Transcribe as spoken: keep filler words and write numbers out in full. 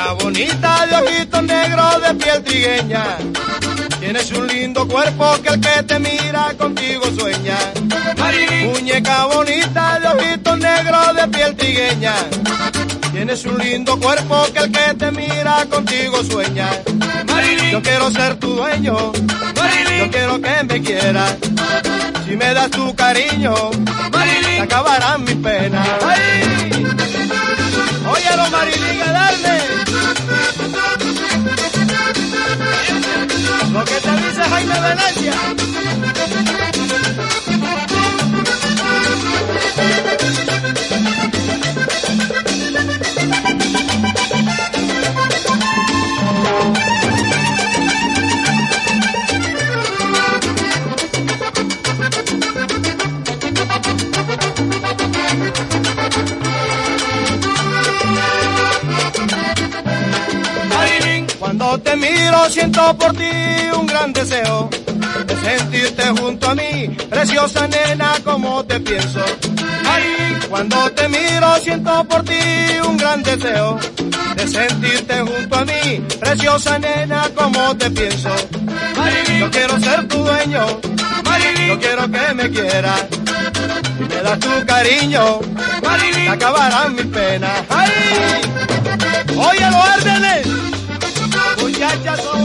Muñeca bonita de ojitos negros de piel trigueña, tienes un lindo cuerpo que el que te mira contigo sueña. Marilyn, Muñeca bonita de ojitos negros de piel trigueña, tienes un lindo cuerpo que el que te mira contigo sueña. Marilyn, Yo quiero ser tu dueño, Marilyn, yo quiero que me quieras. Si me das tu cariño, se Marilyn, acabarán mis penas. ¡Ay! Óyelo, Marilyn, a darle. Lo que te dice Jaime Venecia. Marilyn, Cuando te miro siento por ti un gran deseo de sentirte junto a mí, preciosa nena, como te pienso. Marilyn, Cuando te miro siento por ti un gran deseo de sentirte junto a mí, preciosa nena, como te pienso. Marilyn, Yo quiero ser tu dueño, Marilyn, yo quiero que me quieras. Si me das tu cariño, se Marilyn, acabarán mis penas. ¡Ay! Oye, los árdenes, muchachas son